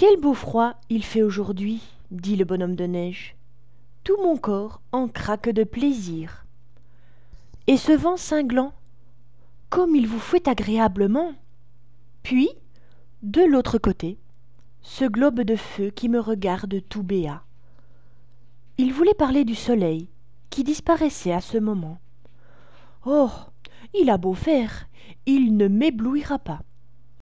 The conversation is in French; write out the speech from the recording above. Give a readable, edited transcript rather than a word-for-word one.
Quel beau froid il fait aujourd'hui, dit le bonhomme de neige. Tout mon corps en craque de plaisir. Et ce vent cinglant, comme il vous fouette agréablement. Puis, de l'autre côté, ce globe de feu qui me regarde tout béat. Il voulait parler du soleil, qui disparaissait à ce moment. Oh, il a beau faire, il ne m'éblouira pas.